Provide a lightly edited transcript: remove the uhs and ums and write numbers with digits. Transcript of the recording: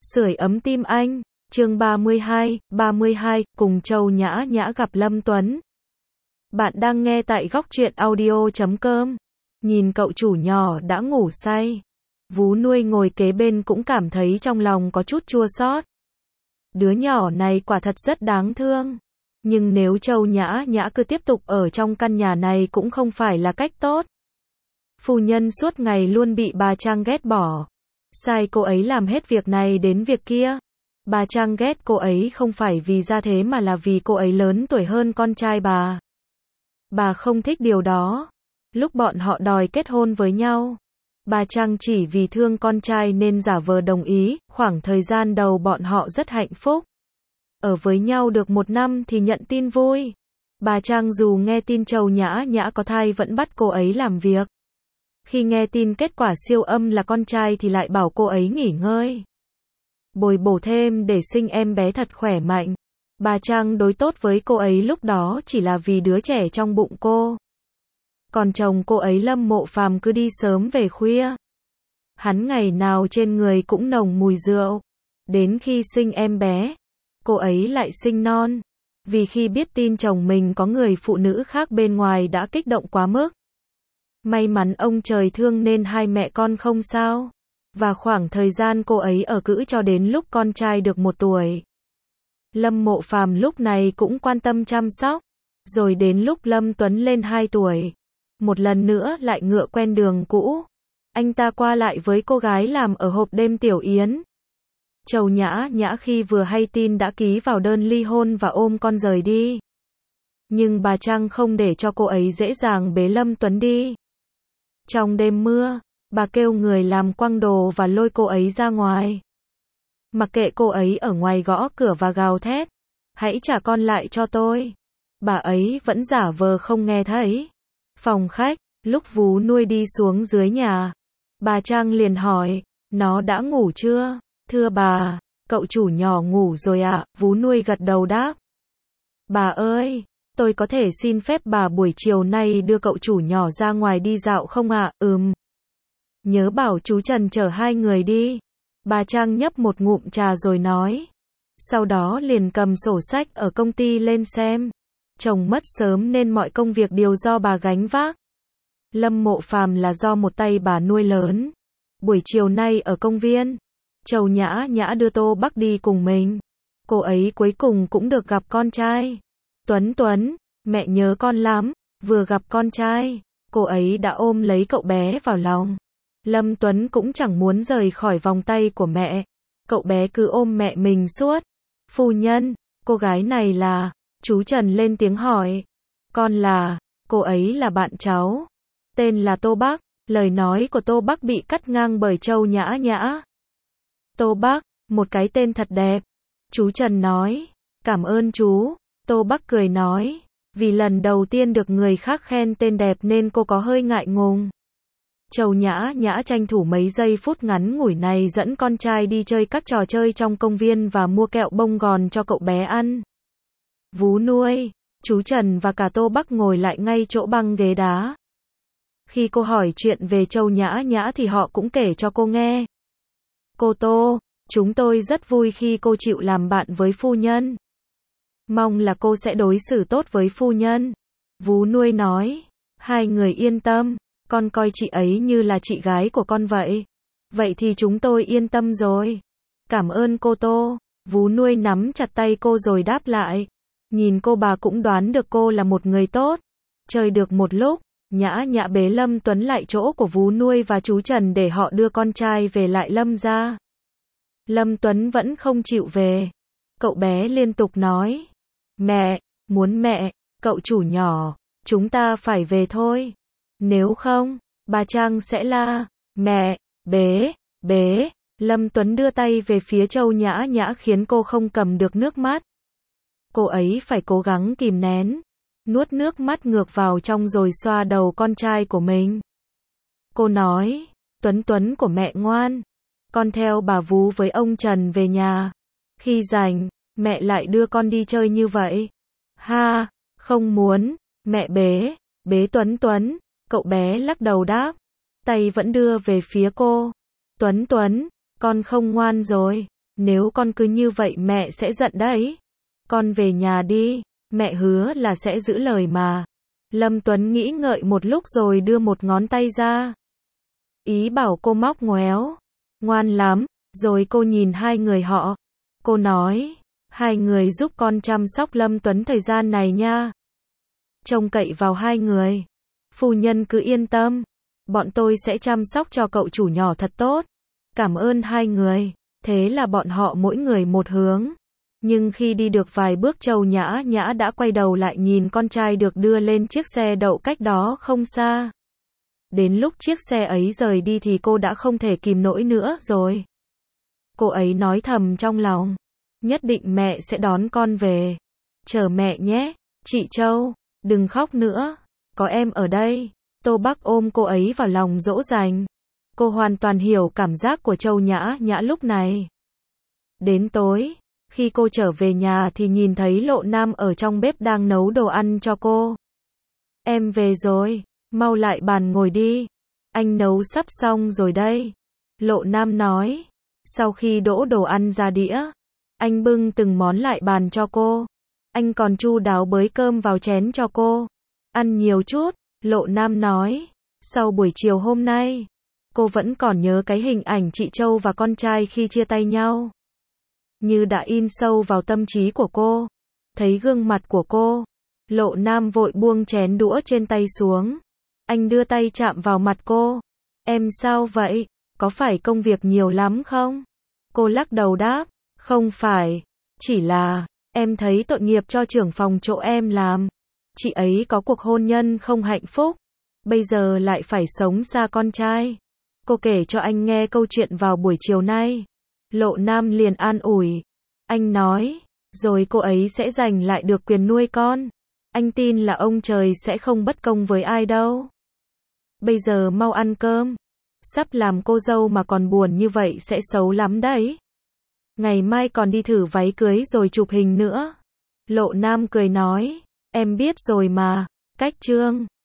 Sưởi ấm tim anh, chương 32, cùng Châu Nhã Nhã gặp Lâm Tuấn. Bạn đang nghe tại góc truyện audio.com. Nhìn cậu chủ nhỏ đã ngủ say. Vú nuôi ngồi kế bên cũng cảm thấy trong lòng có chút chua xót. Đứa nhỏ này quả thật rất đáng thương. Nhưng nếu Châu Nhã Nhã cứ tiếp tục ở trong căn nhà này cũng không phải là cách tốt. Phu nhân suốt ngày luôn bị bà Trang ghét bỏ. Sai cô ấy làm hết việc này đến việc kia. Bà Trang ghét cô ấy không phải vì gia thế mà là vì cô ấy lớn tuổi hơn con trai bà. Bà không thích điều đó. Lúc bọn họ đòi kết hôn với nhau, bà Trang chỉ vì thương con trai nên giả vờ đồng ý. Khoảng thời gian đầu bọn họ rất hạnh phúc. Ở với nhau được 1 năm thì nhận tin vui. Bà Trang dù nghe tin Châu Nhã Nhã có thai vẫn bắt cô ấy làm việc. Khi nghe tin kết quả siêu âm là con trai thì lại bảo cô ấy nghỉ ngơi. Bồi bổ thêm để sinh em bé thật khỏe mạnh. Bà Trang đối tốt với cô ấy lúc đó chỉ là vì đứa trẻ trong bụng cô. Còn chồng cô ấy Lâm Mộ Phàm cứ đi sớm về khuya. Hắn ngày nào trên người cũng nồng mùi rượu. Đến khi sinh em bé, cô ấy lại sinh non. Vì khi biết tin chồng mình có người phụ nữ khác bên ngoài đã kích động quá mức. May mắn ông trời thương nên hai mẹ con không sao. Và khoảng thời gian cô ấy ở cữ cho đến lúc con trai được 1 tuổi. Lâm Mộ Phàm lúc này cũng quan tâm chăm sóc. Rồi đến lúc Lâm Tuấn lên 2 tuổi. Một lần nữa lại ngựa quen đường cũ. Anh ta qua lại với cô gái làm ở hộp đêm Tiểu Yến. Châu Nhã Nhã khi vừa hay tin đã ký vào đơn ly hôn và ôm con rời đi. Nhưng bà Trang không để cho cô ấy dễ dàng bế Lâm Tuấn đi. Trong đêm mưa, bà kêu người làm quăng đồ và lôi cô ấy ra ngoài. Mặc kệ cô ấy ở ngoài gõ cửa và gào thét. Hãy trả con lại cho tôi. Bà ấy vẫn giả vờ không nghe thấy. Phòng khách, lúc vú nuôi đi xuống dưới nhà, bà Trang liền hỏi, nó đã ngủ chưa? Thưa bà, cậu chủ nhỏ ngủ rồi ạ. Vú nuôi gật đầu đáp. Bà ơi, tôi có thể xin phép bà buổi chiều nay đưa cậu chủ nhỏ ra ngoài đi dạo không ạ? Nhớ bảo chú Trần chở 2 người đi. Bà Trang nhấp một ngụm trà rồi nói. Sau đó liền cầm sổ sách ở công ty lên xem. Chồng mất sớm nên mọi công việc đều do bà gánh vác. Lâm Mộ Phàm là do một tay bà nuôi lớn. Buổi chiều nay ở công viên, Châu Nhã Nhã đưa Tô Bắc đi cùng mình. Cô ấy cuối cùng cũng được gặp con trai. Tuấn, mẹ nhớ con lắm. Vừa gặp con trai, cô ấy đã ôm lấy cậu bé vào lòng. Lâm Tuấn cũng chẳng muốn rời khỏi vòng tay của mẹ. Cậu bé cứ ôm mẹ mình suốt. Phu nhân, cô gái này là... Chú Trần lên tiếng hỏi. Con là... Cô ấy là bạn cháu. Tên là Tô Bắc. Lời nói của Tô Bắc bị cắt ngang bởi Châu Nhã Nhã. Tô Bắc, một cái tên thật đẹp. Chú Trần nói. Cảm ơn chú. Tô Bắc cười nói. Vì lần đầu tiên được người khác khen tên đẹp nên cô có hơi ngại ngùng. Châu Nhã Nhã tranh thủ mấy giây phút ngắn ngủi này dẫn con trai đi chơi các trò chơi trong công viên và mua kẹo bông gòn cho cậu bé ăn. Vú nuôi, chú Trần và cả Tô Bắc ngồi lại ngay chỗ băng ghế đá. Khi cô hỏi chuyện về Châu Nhã Nhã thì họ cũng kể cho cô nghe. Cô Tô, chúng tôi rất vui khi cô chịu làm bạn với phu nhân. Mong là cô sẽ đối xử tốt với phu nhân. Vú nuôi nói. 2 người yên tâm, con coi chị ấy như là chị gái của con vậy. Vậy thì chúng tôi yên tâm rồi. Cảm ơn cô Tô. Vú nuôi nắm chặt tay cô rồi đáp lại. Nhìn cô bà cũng đoán được cô là một người tốt. Chơi được một lúc, Nhã Nhã bế Lâm Tuấn lại chỗ của vú nuôi và chú Trần để họ đưa con trai về lại Lâm gia. Lâm Tuấn vẫn không chịu về. Cậu bé liên tục nói. Mẹ, muốn mẹ, cậu chủ nhỏ, chúng ta phải về thôi. Nếu không, bà Trang sẽ la. Mẹ, bế. Lâm Tuấn đưa tay về phía Châu Nhã Nhã khiến cô không cầm được nước mắt. Cô ấy phải cố gắng kìm nén, nuốt nước mắt ngược vào trong rồi xoa đầu con trai của mình. Cô nói, Tuấn của mẹ ngoan, con theo bà vú với ông Trần về nhà. Khi rảnh, mẹ lại đưa con đi chơi như vậy. Ha, không muốn, mẹ bế Tuấn. Cậu bé lắc đầu đáp, tay vẫn đưa về phía cô. Tuấn, con không ngoan rồi. Nếu con cứ như vậy mẹ sẽ giận đấy. Con về nhà đi, mẹ hứa là sẽ giữ lời mà. Lâm Tuấn nghĩ ngợi một lúc rồi đưa một ngón tay ra. Ý bảo cô móc ngoéo. Ngoan lắm, rồi cô nhìn hai người họ. Cô nói, hai người giúp con chăm sóc Lâm Tuấn thời gian này nha. Trông cậy vào hai người. Phu nhân cứ yên tâm, bọn tôi sẽ chăm sóc cho cậu chủ nhỏ thật tốt. Cảm ơn hai người. Thế là bọn họ mỗi người một hướng. Nhưng khi đi được vài bước Châu Nhã Nhã đã quay đầu lại nhìn con trai được đưa lên chiếc xe đậu cách đó không xa. Đến lúc chiếc xe ấy rời đi thì cô đã không thể kìm nổi nữa rồi. Cô ấy nói thầm trong lòng, nhất định mẹ sẽ đón con về. Chờ mẹ nhé, chị Châu, đừng khóc nữa, có em ở đây. Tô Bắc ôm cô ấy vào lòng dỗ dành. Cô hoàn toàn hiểu cảm giác của Châu Nhã Nhã lúc này. Đến tối, khi cô trở về nhà thì nhìn thấy Lộ Nam ở trong bếp đang nấu đồ ăn cho cô. Em về rồi, mau lại bàn ngồi đi. Anh nấu sắp xong rồi đây. Lộ Nam nói. Sau khi đổ đồ ăn ra đĩa, anh bưng từng món lại bàn cho cô. Anh còn chu đáo bới cơm vào chén cho cô. Ăn nhiều chút, Lộ Nam nói. Sau buổi chiều hôm nay, cô vẫn còn nhớ cái hình ảnh chị Châu và con trai khi chia tay nhau. Như đã in sâu vào tâm trí của cô. Thấy gương mặt của cô, Lộ Nam vội buông chén đũa trên tay xuống. Anh đưa tay chạm vào mặt cô. Em sao vậy? Có phải công việc nhiều lắm không? Cô lắc đầu đáp. Không phải. Chỉ là, em thấy tội nghiệp cho trưởng phòng chỗ em làm. Chị ấy có cuộc hôn nhân không hạnh phúc. Bây giờ lại phải sống xa con trai. Cô kể cho anh nghe câu chuyện vào buổi chiều nay. Lộ Nam liền an ủi. Anh nói, rồi cô ấy sẽ giành lại được quyền nuôi con. Anh tin là ông trời sẽ không bất công với ai đâu. Bây giờ mau ăn cơm. Sắp làm cô dâu mà còn buồn như vậy sẽ xấu lắm đấy. Ngày mai còn đi thử váy cưới rồi chụp hình nữa. Lộ Nam cười nói, em biết rồi mà. Cách chương